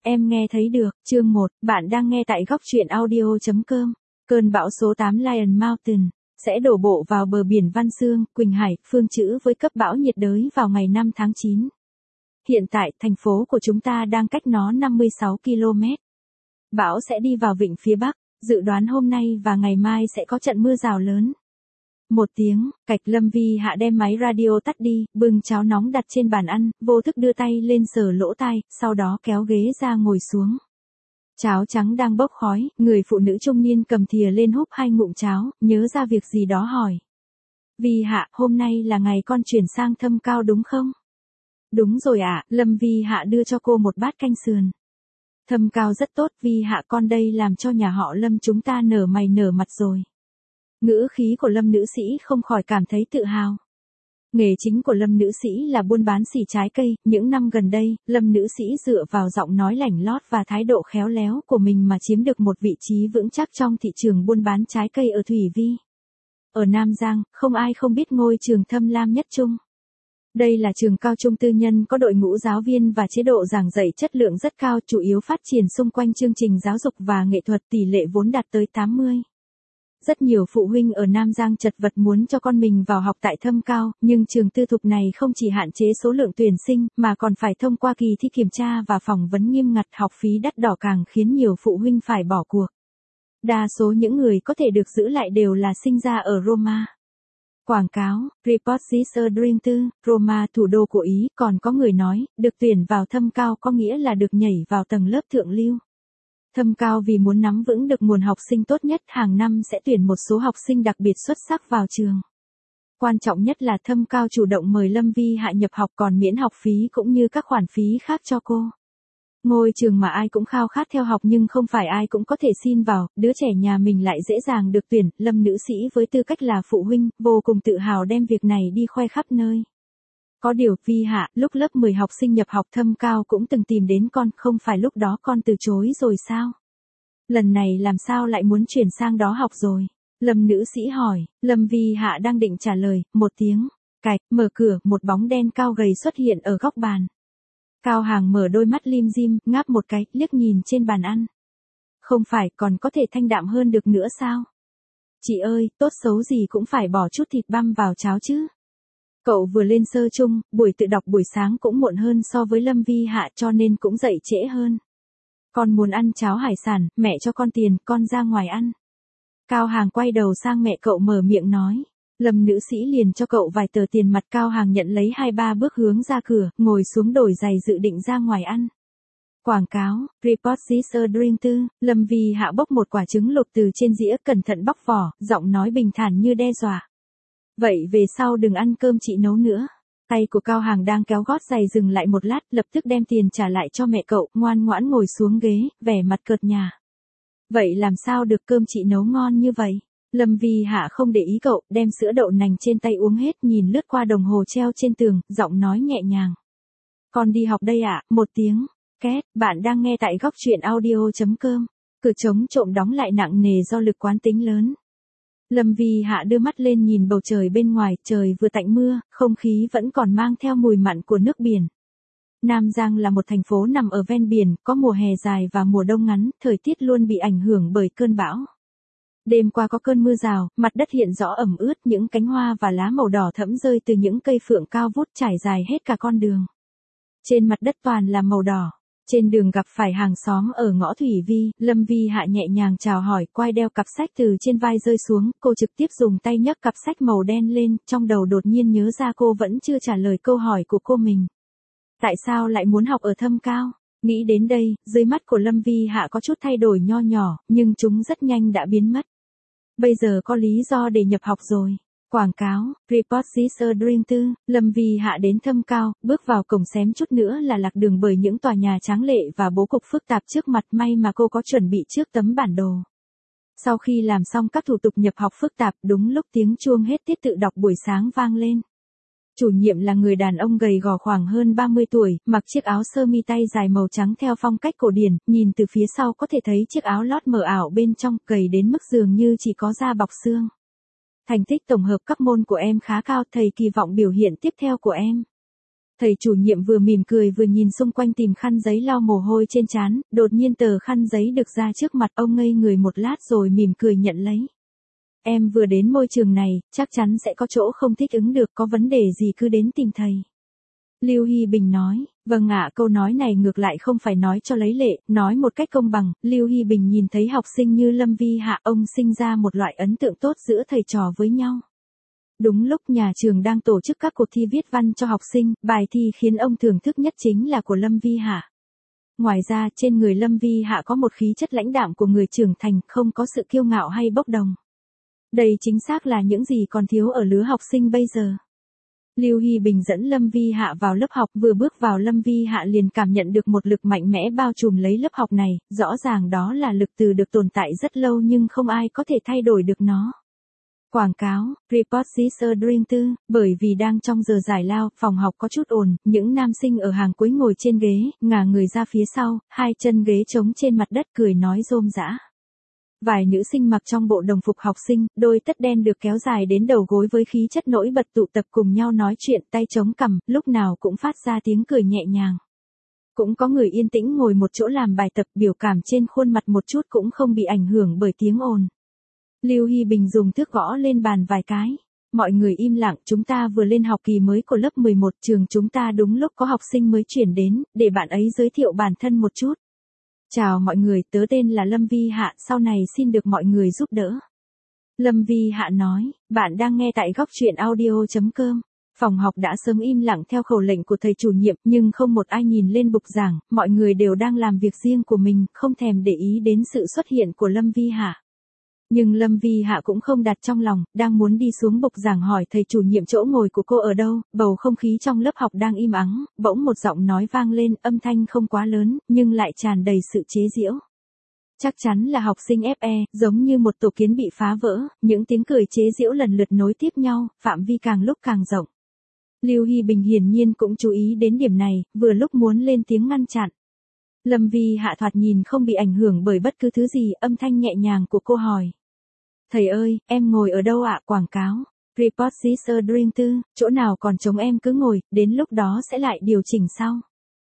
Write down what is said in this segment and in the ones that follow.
Em nghe thấy được, chương 1, bạn đang nghe tại góc truyện audio.com. Cơn bão số 8 Lion Mountain sẽ đổ bộ vào bờ biển Văn Xương, Quỳnh Hải, Phương Chữ với cấp bão nhiệt đới vào ngày 5 tháng 9. Hiện tại, thành phố của chúng ta đang cách nó 56 km. Bão sẽ đi vào vịnh phía Bắc, dự đoán hôm nay và ngày mai sẽ có trận mưa rào lớn. 1 tiếng, Cạch Lâm Vi Hạ đem máy radio tắt đi, bưng cháo nóng đặt trên bàn ăn, vô thức đưa tay lên sờ lỗ tai, sau đó kéo ghế ra ngồi xuống. Cháo trắng đang bốc khói, người phụ nữ trung niên cầm thìa lên húp 2 ngụm cháo, nhớ ra việc gì đó hỏi. Vi Hạ, hôm nay là ngày con chuyển sang Thâm Cao đúng không? Đúng rồi ạ, Lâm Vi Hạ đưa cho cô một bát canh sườn. Thâm Cao rất tốt, Vi Hạ con đây làm cho nhà họ Lâm chúng ta nở mày nở mặt rồi. Ngữ khí của Lâm nữ sĩ không khỏi cảm thấy tự hào. Nghề chính của Lâm nữ sĩ là buôn bán xỉ trái cây, những năm gần đây, Lâm nữ sĩ dựa vào giọng nói lảnh lót và thái độ khéo léo của mình mà chiếm được một vị trí vững chắc trong thị trường buôn bán trái cây ở Thủy Vi. Ở Nam Giang, không ai không biết ngôi trường Thâm Lam Nhất Trung. Đây là trường cao trung tư nhân có đội ngũ giáo viên và chế độ giảng dạy chất lượng rất cao, chủ yếu phát triển xung quanh chương trình giáo dục và nghệ thuật, tỷ lệ vốn đạt tới 80. Rất nhiều phụ huynh ở Nam Giang chật vật muốn cho con mình vào học tại Thâm Cao, nhưng trường tư thục này không chỉ hạn chế số lượng tuyển sinh, mà còn phải thông qua kỳ thi kiểm tra và phỏng vấn nghiêm ngặt, học phí đắt đỏ càng khiến nhiều phụ huynh phải bỏ cuộc. Đa số những người có thể được giữ lại đều là sinh ra ở Roma. Quảng cáo, Report is a Dream 4, Roma thủ đô của Ý, còn có người nói, được tuyển vào Thâm Cao có nghĩa là được nhảy vào tầng lớp thượng lưu. Thâm Cao vì muốn nắm vững được nguồn học sinh tốt nhất hàng năm sẽ tuyển một số học sinh đặc biệt xuất sắc vào trường. Quan trọng nhất là Thâm Cao chủ động mời Lâm Vi Hạ nhập học còn miễn học phí cũng như các khoản phí khác cho cô. Ngôi trường mà ai cũng khao khát theo học nhưng không phải ai cũng có thể xin vào, đứa trẻ nhà mình lại dễ dàng được tuyển, Lâm nữ sĩ với tư cách là phụ huynh, vô cùng tự hào đem việc này đi khoe khắp nơi. Có điều, Vi Hạ, lúc lớp 10 học sinh nhập học Thâm Cao cũng từng tìm đến con, không phải lúc đó con từ chối rồi sao? Lần này làm sao lại muốn chuyển sang đó học rồi? Lâm nữ sĩ hỏi, Lâm Vi Hạ đang định trả lời, 1 tiếng, cạch, mở cửa, một bóng đen cao gầy xuất hiện ở góc bàn. Cao Hàng mở đôi mắt lim dim, ngáp một cái, liếc nhìn trên bàn ăn. Không phải, còn có thể thanh đạm hơn được nữa sao? Chị ơi, tốt xấu gì cũng phải bỏ chút thịt băm vào cháo chứ. Cậu vừa lên sơ chung, buổi tự đọc buổi sáng cũng muộn hơn so với Lâm Vi Hạ cho nên cũng dậy trễ hơn. Con muốn ăn cháo hải sản, mẹ cho con tiền, con ra ngoài ăn. Cao Hàng quay đầu sang mẹ cậu mở miệng nói. Lâm nữ sĩ liền cho cậu vài tờ tiền mặt. Cao Hàng nhận lấy 2-3 bước hướng ra cửa, ngồi xuống đổi giày dự định ra ngoài ăn. Quảng cáo, Report is a Dream 4, Lâm Vi Hạ bốc một quả trứng luộc từ trên dĩa, cẩn thận bóc vỏ, giọng nói bình thản như đe dọa. Vậy về sau đừng ăn cơm chị nấu nữa. Tay của Cao Hàng đang kéo gót giày dừng lại một lát, lập tức đem tiền trả lại cho mẹ cậu, ngoan ngoãn ngồi xuống ghế, vẻ mặt cợt nhả. Vậy làm sao được, cơm chị nấu ngon như vậy? Lâm Vi Hạ không để ý cậu, đem sữa đậu nành trên tay uống hết, nhìn lướt qua đồng hồ treo trên tường, giọng nói nhẹ nhàng. Con đi học đây ạ, 1 tiếng. Két, bạn đang nghe tại góc truyện audio.com. Cửa trống trộm đóng lại nặng nề do lực quán tính lớn. Lâm Vi Hạ đưa mắt lên nhìn bầu trời bên ngoài, trời vừa tạnh mưa, không khí vẫn còn mang theo mùi mặn của nước biển. Nam Giang là một thành phố nằm ở ven biển, có mùa hè dài và mùa đông ngắn, thời tiết luôn bị ảnh hưởng bởi cơn bão. Đêm qua có cơn mưa rào, mặt đất hiện rõ ẩm ướt, những cánh hoa và lá màu đỏ thẫm rơi từ những cây phượng cao vút trải dài hết cả con đường. Trên mặt đất toàn là màu đỏ. Trên đường gặp phải hàng xóm ở ngõ Thủy Vi, Lâm Vi Hạ nhẹ nhàng chào hỏi, quay đeo cặp sách từ trên vai rơi xuống, cô trực tiếp dùng tay nhấc cặp sách màu đen lên, trong đầu đột nhiên nhớ ra cô vẫn chưa trả lời câu hỏi của cô mình. Tại sao lại muốn học ở Thâm Cao? Nghĩ đến đây, dưới mắt của Lâm Vi Hạ có chút thay đổi nho nhỏ, nhưng chúng rất nhanh đã biến mất. Bây giờ có lý do để nhập học rồi. Quảng cáo, Report is a Dream 4, Lâm Vi Hạ đến Thâm Cao, bước vào cổng xém chút nữa là lạc đường bởi những tòa nhà tráng lệ và bố cục phức tạp trước mặt, may mà cô có chuẩn bị trước tấm bản đồ. Sau khi làm xong các thủ tục nhập học phức tạp, đúng lúc tiếng chuông hết tiết tự đọc buổi sáng vang lên. Chủ nhiệm là người đàn ông gầy gò khoảng hơn 30 tuổi, mặc chiếc áo sơ mi tay dài màu trắng theo phong cách cổ điển, nhìn từ phía sau có thể thấy chiếc áo lót mờ ảo bên trong, gầy đến mức dường như chỉ có da bọc xương. Thành tích tổng hợp các môn của em khá cao, thầy kỳ vọng biểu hiện tiếp theo của em. Thầy chủ nhiệm vừa mỉm cười vừa nhìn xung quanh tìm khăn giấy lau mồ hôi trên trán, đột nhiên tờ khăn giấy được ra trước mặt ông ngây người một lát rồi mỉm cười nhận lấy. Em vừa đến môi trường này, chắc chắn sẽ có chỗ không thích ứng được, có vấn đề gì cứ đến tìm thầy. Lưu Hy Bình nói, vâng ạ, câu nói này ngược lại không phải nói cho lấy lệ, nói một cách công bằng. Lưu Hy Bình nhìn thấy học sinh như Lâm Vi Hạ, ông sinh ra một loại ấn tượng tốt giữa thầy trò với nhau. Đúng lúc nhà trường đang tổ chức các cuộc thi viết văn cho học sinh, bài thi khiến ông thưởng thức nhất chính là của Lâm Vi Hạ. Ngoài ra, trên người Lâm Vi Hạ có một khí chất lãnh đạm của người trưởng thành, không có sự kiêu ngạo hay bốc đồng. Đây chính xác là những gì còn thiếu ở lứa học sinh bây giờ. Lưu Hy Bình dẫn Lâm Vi Hạ vào lớp học, vừa bước vào Lâm Vi Hạ liền cảm nhận được một lực mạnh mẽ bao trùm lấy lớp học này, rõ ràng đó là lực từ được tồn tại rất lâu nhưng không ai có thể thay đổi được nó. Quảng cáo, Report is a Dream 4, bởi vì đang trong giờ giải lao, phòng học có chút ồn, những nam sinh ở hàng cuối ngồi trên ghế, ngả người ra phía sau, hai chân ghế trống trên mặt đất cười nói rôm rã. Vài nữ sinh mặc trong bộ đồng phục học sinh, đôi tất đen được kéo dài đến đầu gối với khí chất nổi bật tụ tập cùng nhau nói chuyện, tay chống cằm, lúc nào cũng phát ra tiếng cười nhẹ nhàng. Cũng có người yên tĩnh ngồi một chỗ làm bài tập, biểu cảm trên khuôn mặt một chút cũng không bị ảnh hưởng bởi tiếng ồn. Lưu Hy Bình dùng thước gõ lên bàn vài cái. Mọi người im lặng, chúng ta vừa lên học kỳ mới của lớp 11, trường chúng ta đúng lúc có học sinh mới chuyển đến, để bạn ấy giới thiệu bản thân một chút. Chào mọi người, tớ tên là Lâm Vi Hạ, sau này xin được mọi người giúp đỡ. Lâm Vi Hạ nói, bạn đang nghe tại góc truyện audio.com. Phòng học đã sớm im lặng theo khẩu lệnh của thầy chủ nhiệm, nhưng không một ai nhìn lên bục giảng, mọi người đều đang làm việc riêng của mình, không thèm để ý đến sự xuất hiện của Lâm Vi Hạ. Nhưng Lâm Vi Hạ cũng không đặt trong lòng, đang muốn đi xuống bục giảng hỏi thầy chủ nhiệm chỗ ngồi của cô ở đâu, bầu không khí trong lớp học đang im ắng, bỗng một giọng nói vang lên, âm thanh không quá lớn, nhưng lại tràn đầy sự chế giễu. Chắc chắn là học sinh FE, giống như một tổ kiến bị phá vỡ, những tiếng cười chế giễu lần lượt nối tiếp nhau, phạm vi càng lúc càng rộng. Lưu Hy Bình hiển nhiên cũng chú ý đến điểm này, vừa lúc muốn lên tiếng ngăn chặn. Lâm Vi Hạ thoạt nhìn không bị ảnh hưởng bởi bất cứ thứ gì, âm thanh nhẹ nhàng của cô hỏi. Thầy ơi, em ngồi ở đâu ạ? Quảng cáo. Report is a Dream 4, chỗ nào còn trống em cứ ngồi, đến lúc đó sẽ lại điều chỉnh sau.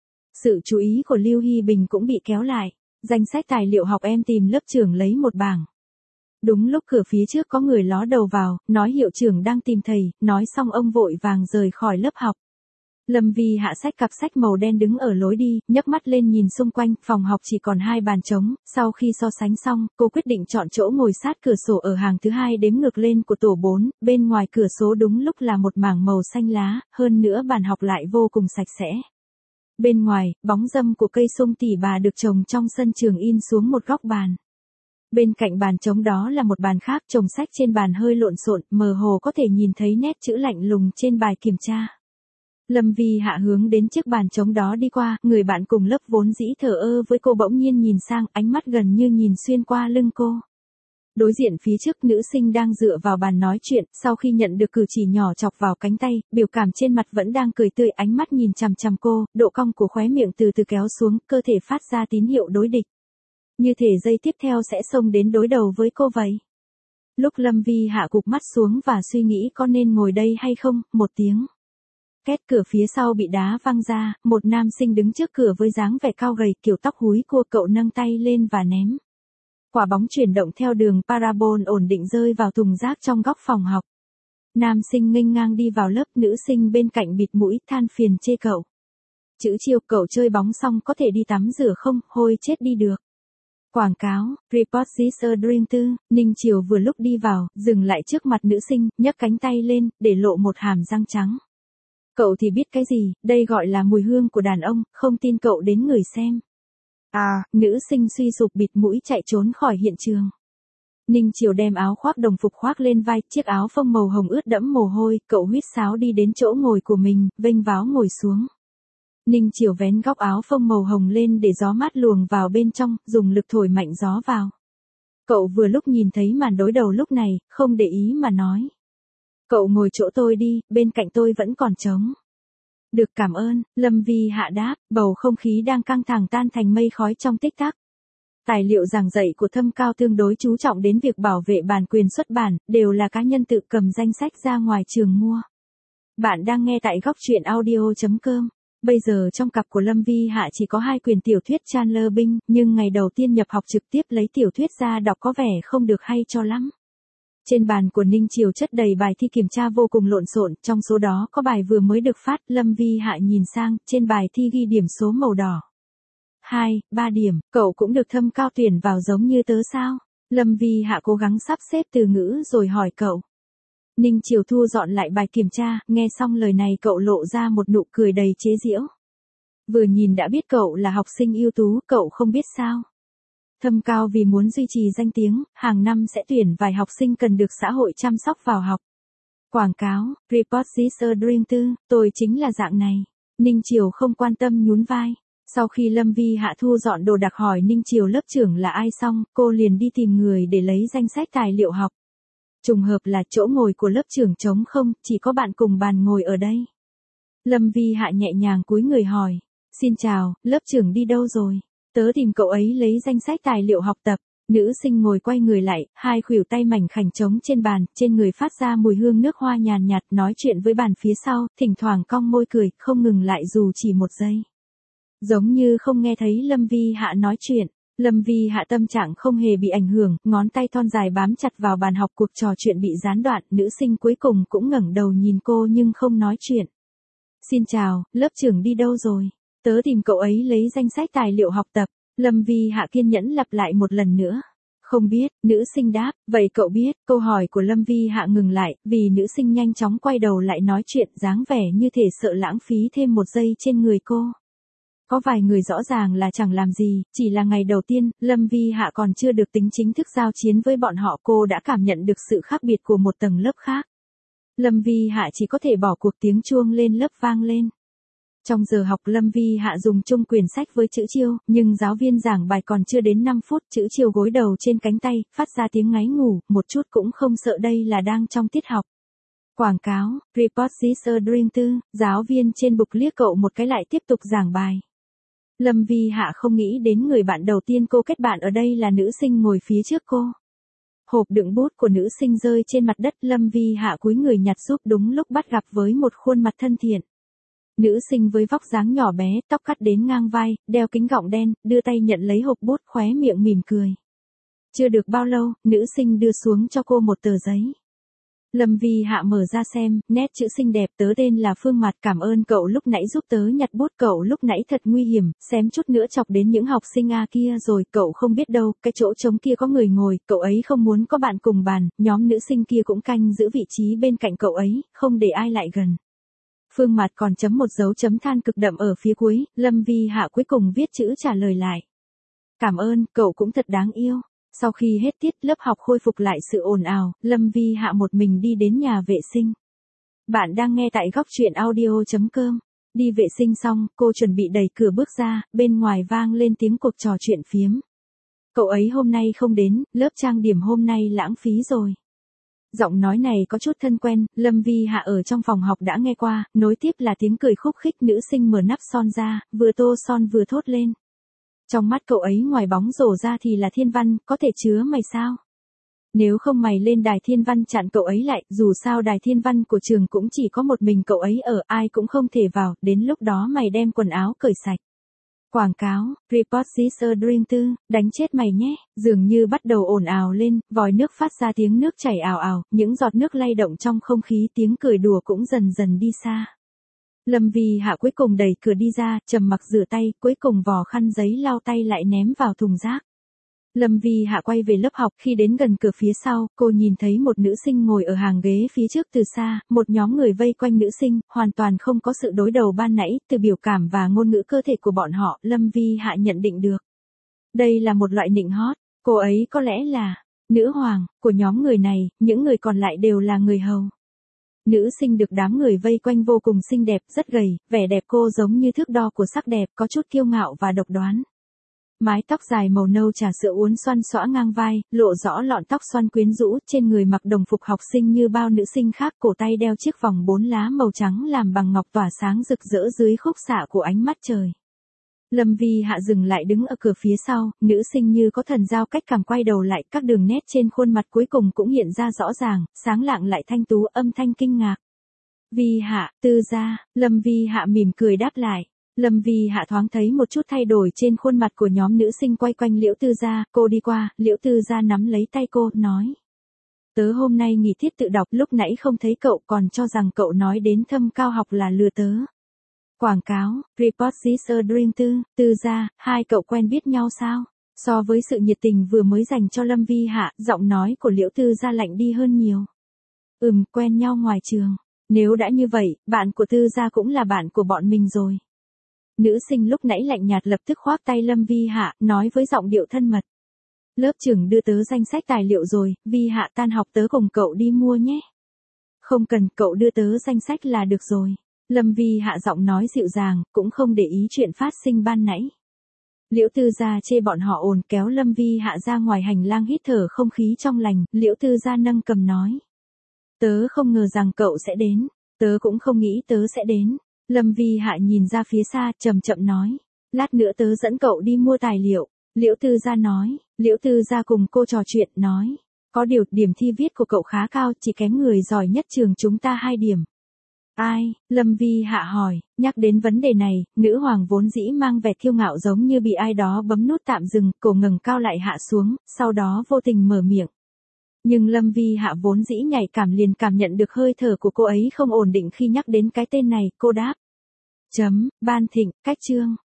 Sự chú ý của Lưu Hy Bình cũng bị kéo lại. Danh sách tài liệu học em tìm lớp trưởng lấy một bảng. Đúng lúc cửa phía trước có người ló đầu vào, nói hiệu trưởng đang tìm thầy, nói xong ông vội vàng rời khỏi lớp học. Lâm Vi Hạ xách cặp sách màu đen đứng ở lối đi, nhấc mắt lên nhìn xung quanh, phòng học chỉ còn 2 bàn trống, sau khi so sánh xong, cô quyết định chọn chỗ ngồi sát cửa sổ ở hàng thứ 2 đếm ngược lên của tổ 4, bên ngoài cửa sổ đúng lúc là một mảng màu xanh lá, hơn nữa bàn học lại vô cùng sạch sẽ. Bên ngoài, bóng râm của cây sung tỉ bà được trồng trong sân trường in xuống một góc bàn. Bên cạnh bàn trống đó là một bàn khác, chồng sách trên bàn hơi lộn xộn, mơ hồ có thể nhìn thấy nét chữ lạnh lùng trên bài kiểm tra. Lâm Vi Hạ hướng đến chiếc bàn trống đó đi qua, người bạn cùng lớp vốn dĩ thờ ơ với cô bỗng nhiên nhìn sang, ánh mắt gần như nhìn xuyên qua lưng cô. Đối diện phía trước, nữ sinh đang dựa vào bàn nói chuyện, sau khi nhận được cử chỉ nhỏ chọc vào cánh tay, biểu cảm trên mặt vẫn đang cười tươi, ánh mắt nhìn chằm chằm cô, độ cong của khóe miệng từ từ kéo xuống, cơ thể phát ra tín hiệu đối địch. Như thể giây tiếp theo sẽ xông đến đối đầu với cô vậy. Lúc Lâm Vi Hạ cụp mắt xuống và suy nghĩ có nên ngồi đây hay không, một tiếng. Két, cửa phía sau bị đá văng ra, một nam sinh đứng trước cửa với dáng vẻ cao gầy, kiểu tóc húi cua, cậu nâng tay lên và ném. Quả bóng chuyển động theo đường parabol ổn định rơi vào thùng rác trong góc phòng học. Nam sinh nghênh ngang đi vào lớp, nữ sinh bên cạnh bịt mũi, than phiền chê cậu. Chữ chiêu, cậu chơi bóng xong có thể đi tắm rửa không, hôi chết đi được. Quảng cáo, Report is a Dream 4, Ninh Chiều vừa lúc đi vào, dừng lại trước mặt nữ sinh, nhấc cánh tay lên, để lộ một hàm răng trắng. Cậu thì biết cái gì, đây gọi là mùi hương của đàn ông, không tin cậu đến ngửi xem. À, nữ sinh suy sụp bịt mũi chạy trốn khỏi hiện trường. Ninh Chiều đem áo khoác đồng phục khoác lên vai, chiếc áo phông màu hồng ướt đẫm mồ hôi, cậu huýt sáo đi đến chỗ ngồi của mình, vênh váo ngồi xuống. Ninh Chiều vén góc áo phông màu hồng lên để gió mát luồng vào bên trong, dùng lực thổi mạnh gió vào. Cậu vừa lúc nhìn thấy màn đối đầu lúc này, không để ý mà nói. Cậu ngồi chỗ tôi đi, bên cạnh tôi vẫn còn trống. Được, cảm ơn, Lâm Vi Hạ đáp, bầu không khí đang căng thẳng tan thành mây khói trong tích tắc. Tài liệu giảng dạy của Thâm Cao tương đối chú trọng đến việc bảo vệ bản quyền xuất bản, đều là cá nhân tự cầm danh sách ra ngoài trường mua. Bạn đang nghe tại góc truyện audio.com. Bây giờ trong cặp của Lâm Vi Hạ chỉ có 2 quyển tiểu thuyết Chandler Bing, nhưng ngày đầu tiên nhập học trực tiếp lấy tiểu thuyết ra đọc có vẻ không được hay cho lắm. Trên bàn của Ninh Chiều chất đầy bài thi kiểm tra vô cùng lộn xộn, trong số đó có bài vừa mới được phát. Lâm Vi Hạ nhìn sang, trên bài thi ghi điểm số màu đỏ. 2, 3 điểm, cậu cũng được thâm cao tuyển vào giống như tớ sao? Lâm Vi Hạ cố gắng sắp xếp từ ngữ rồi hỏi cậu. Ninh Chiều thu dọn lại bài kiểm tra, nghe xong lời này cậu lộ ra một nụ cười đầy chế giễu. Vừa nhìn đã biết cậu là học sinh ưu tú, cậu không biết sao? Thâm cao vì muốn duy trì danh tiếng, hàng năm sẽ tuyển vài học sinh cần được xã hội chăm sóc vào học. Quảng cáo, Report is a dream too, tôi chính là dạng này. Ninh Chiều không quan tâm nhún vai. Sau khi Lâm Vi Hạ thu dọn đồ đạc hỏi Ninh Chiều lớp trưởng là ai xong, cô liền đi tìm người để lấy danh sách tài liệu học. Trùng hợp là chỗ ngồi của lớp trưởng trống không, chỉ có bạn cùng bàn ngồi ở đây. Lâm Vi Hạ nhẹ nhàng cúi người hỏi. Xin chào, lớp trưởng đi đâu rồi? Tớ tìm cậu ấy lấy danh sách tài liệu học tập. Nữ sinh ngồi quay người lại, 2 khuỷu tay mảnh khảnh trống trên bàn, trên người phát ra mùi hương nước hoa nhàn nhạt, nói chuyện với bàn phía sau, thỉnh thoảng cong môi cười, không ngừng lại dù chỉ một giây. Giống như không nghe thấy Lâm Vi Hạ nói chuyện. Lâm Vi Hạ tâm trạng không hề bị ảnh hưởng, ngón tay thon dài bám chặt vào bàn học, cuộc trò chuyện bị gián đoạn, nữ sinh cuối cùng cũng ngẩng đầu nhìn cô nhưng không nói chuyện. Xin chào, lớp trưởng đi đâu rồi? Tớ tìm cậu ấy lấy danh sách tài liệu học tập. Lâm Vi Hạ kiên nhẫn lặp lại một lần nữa. Không biết, nữ sinh đáp, vậy cậu biết? Câu hỏi của Lâm Vi Hạ ngừng lại, vì nữ sinh nhanh chóng quay đầu lại nói chuyện, dáng vẻ như thể sợ lãng phí thêm một giây trên người cô. Có vài người rõ ràng là chẳng làm gì, chỉ là ngày đầu tiên, Lâm Vi Hạ còn chưa được tính chính thức giao chiến với bọn họ, cô đã cảm nhận được sự khác biệt của một tầng lớp khác. Lâm Vi Hạ chỉ có thể bỏ cuộc, tiếng chuông lên lớp vang lên. Trong giờ học Lâm Vi Hạ dùng chung quyển sách với chữ Chiêu, nhưng giáo viên giảng bài còn chưa đến 5 phút, chữ Chiêu gối đầu trên cánh tay, phát ra tiếng ngáy ngủ, một chút cũng không sợ đây là đang trong tiết học. Quảng cáo, Report is a dream too, giáo viên trên bục liếc cậu một cái lại tiếp tục giảng bài. Lâm Vi Hạ không nghĩ đến người bạn đầu tiên cô kết bạn ở đây là nữ sinh ngồi phía trước cô. Hộp đựng bút của nữ sinh rơi trên mặt đất, Lâm Vi Hạ cúi người nhặt giúp, đúng lúc bắt gặp với một khuôn mặt thân thiện. Nữ sinh với vóc dáng nhỏ bé, tóc cắt đến ngang vai, đeo kính gọng đen, đưa tay nhận lấy hộp bút, khóe miệng mỉm cười. Chưa được bao lâu, nữ sinh đưa xuống cho cô một tờ giấy. Lâm Vi Hạ mở ra xem, nét chữ xinh đẹp, tớ tên là Phương Mạt, cảm ơn cậu lúc nãy giúp tớ nhặt bút, cậu lúc nãy thật nguy hiểm, xém chút nữa chọc đến những học sinh A kia rồi, cậu không biết đâu, cái chỗ trống kia có người ngồi, cậu ấy không muốn có bạn cùng bàn, nhóm nữ sinh kia cũng canh giữ vị trí bên cạnh cậu ấy, không để ai lại gần. Phương Mạt còn chấm một dấu chấm than cực đậm ở phía cuối, Lâm Vi Hạ cuối cùng viết chữ trả lời lại. Cảm ơn, cậu cũng thật đáng yêu. Sau khi hết tiết, lớp học khôi phục lại sự ồn ào, Lâm Vi Hạ một mình đi đến nhà vệ sinh. Bạn đang nghe tại góc truyện audio.com. Đi vệ sinh xong, cô chuẩn bị đẩy cửa bước ra, bên ngoài vang lên tiếng cuộc trò chuyện phiếm. Cậu ấy hôm nay không đến, lớp trang điểm hôm nay lãng phí rồi. Giọng nói này có chút thân quen, Lâm Vi Hạ ở trong phòng học đã nghe qua, nối tiếp là tiếng cười khúc khích, nữ sinh mở nắp son ra, vừa tô son vừa thốt lên. Trong mắt cậu ấy ngoài bóng rổ ra thì là thiên văn, có thể chứa mày sao? Nếu không mày lên đài thiên văn chặn cậu ấy lại, dù sao đài thiên văn của trường cũng chỉ có một mình cậu ấy ở, ai cũng không thể vào, đến lúc đó mày đem quần áo cởi sạch. Quảng cáo, Report is a dream too, đánh chết mày nhé, dường như bắt đầu ồn ào lên, vòi nước phát ra tiếng nước chảy ào ào, những giọt nước lay động trong không khí, tiếng cười đùa cũng dần dần đi xa. Lâm Vi Hạ cuối cùng đẩy cửa đi ra, trầm mặc rửa tay, cuối cùng vò khăn giấy lau tay lại ném vào thùng rác. Lâm Vi Hạ quay về lớp học, khi đến gần cửa phía sau, cô nhìn thấy một nữ sinh ngồi ở hàng ghế phía trước từ xa, một nhóm người vây quanh nữ sinh, hoàn toàn không có sự đối đầu ban nãy, từ biểu cảm và ngôn ngữ cơ thể của bọn họ, Lâm Vi Hạ nhận định được. Đây là một loại nịnh hót, cô ấy có lẽ là nữ hoàng của nhóm người này, những người còn lại đều là người hầu. Nữ sinh được đám người vây quanh vô cùng xinh đẹp, rất gầy, vẻ đẹp cô giống như thước đo của sắc đẹp, có chút kiêu ngạo và độc đoán. Mái tóc dài màu nâu trà sữa uốn xoăn xõa ngang vai, lộ rõ lọn tóc xoăn quyến rũ, trên người mặc đồng phục học sinh như bao nữ sinh khác, cổ tay đeo chiếc vòng 4 lá màu trắng làm bằng ngọc tỏa sáng rực rỡ dưới khúc xạ của ánh mắt trời. Lâm Vi Hạ dừng lại đứng ở cửa phía sau, nữ sinh như có thần giao cách cảm quay đầu lại, các đường nét trên khuôn mặt cuối cùng cũng hiện ra rõ ràng, sáng lạng lại thanh tú, âm thanh kinh ngạc. Vi Hạ, Tư gia, Lâm Vi Hạ mỉm cười đáp lại. Lâm Vi Hạ thoáng thấy một chút thay đổi trên khuôn mặt của nhóm nữ sinh quay quanh Liễu Tư gia, cô đi qua, Liễu Tư gia nắm lấy tay cô, nói. Tớ hôm nay nghỉ tiết tự đọc, lúc nãy không thấy cậu, còn cho rằng cậu nói đến Thâm Cao học là lừa tớ. Quảng cáo, report this a dream Tư gia, hai cậu quen biết nhau sao? So với sự nhiệt tình vừa mới dành cho Lâm Vi Hạ, giọng nói của Liễu Tư gia lạnh đi hơn nhiều. Quen nhau ngoài trường. Nếu đã như vậy, bạn của Tư gia cũng là bạn của bọn mình rồi. Nữ sinh lúc nãy lạnh nhạt lập tức khoác tay Lâm Vi Hạ, nói với giọng điệu thân mật. Lớp trưởng đưa tớ danh sách tài liệu rồi, Vi Hạ tan học tớ cùng cậu đi mua nhé. Không cần, cậu đưa tớ danh sách là được rồi. Lâm Vi Hạ giọng nói dịu dàng, cũng không để ý chuyện phát sinh ban nãy. Liễu Tư gia chê bọn họ ồn, kéo Lâm Vi Hạ ra ngoài hành lang hít thở không khí trong lành, Liễu Tư gia nâng cầm nói. Tớ không ngờ rằng cậu sẽ đến, tớ cũng không nghĩ tớ sẽ đến. Lâm Vi Hạ nhìn ra phía xa, chậm chậm nói. Lát nữa tớ dẫn cậu đi mua tài liệu. Liễu Tư gia nói. Liễu Tư gia cùng cô trò chuyện, nói. Có điều, điểm thi viết của cậu khá cao, chỉ kém người giỏi nhất trường chúng ta 2 điểm. Ai? Lâm Vi Hạ hỏi. Nhắc đến vấn đề này, nữ hoàng vốn dĩ mang vẻ kiêu ngạo giống như bị ai đó bấm nút tạm dừng, cổ ngẩng cao lại hạ xuống, sau đó vô tình mở miệng. Nhưng Lâm Vi Hạ vốn dĩ nhạy cảm liền cảm nhận được hơi thở của cô ấy không ổn định khi nhắc đến cái tên này, cô đáp. Ban Thịnh, cách chương.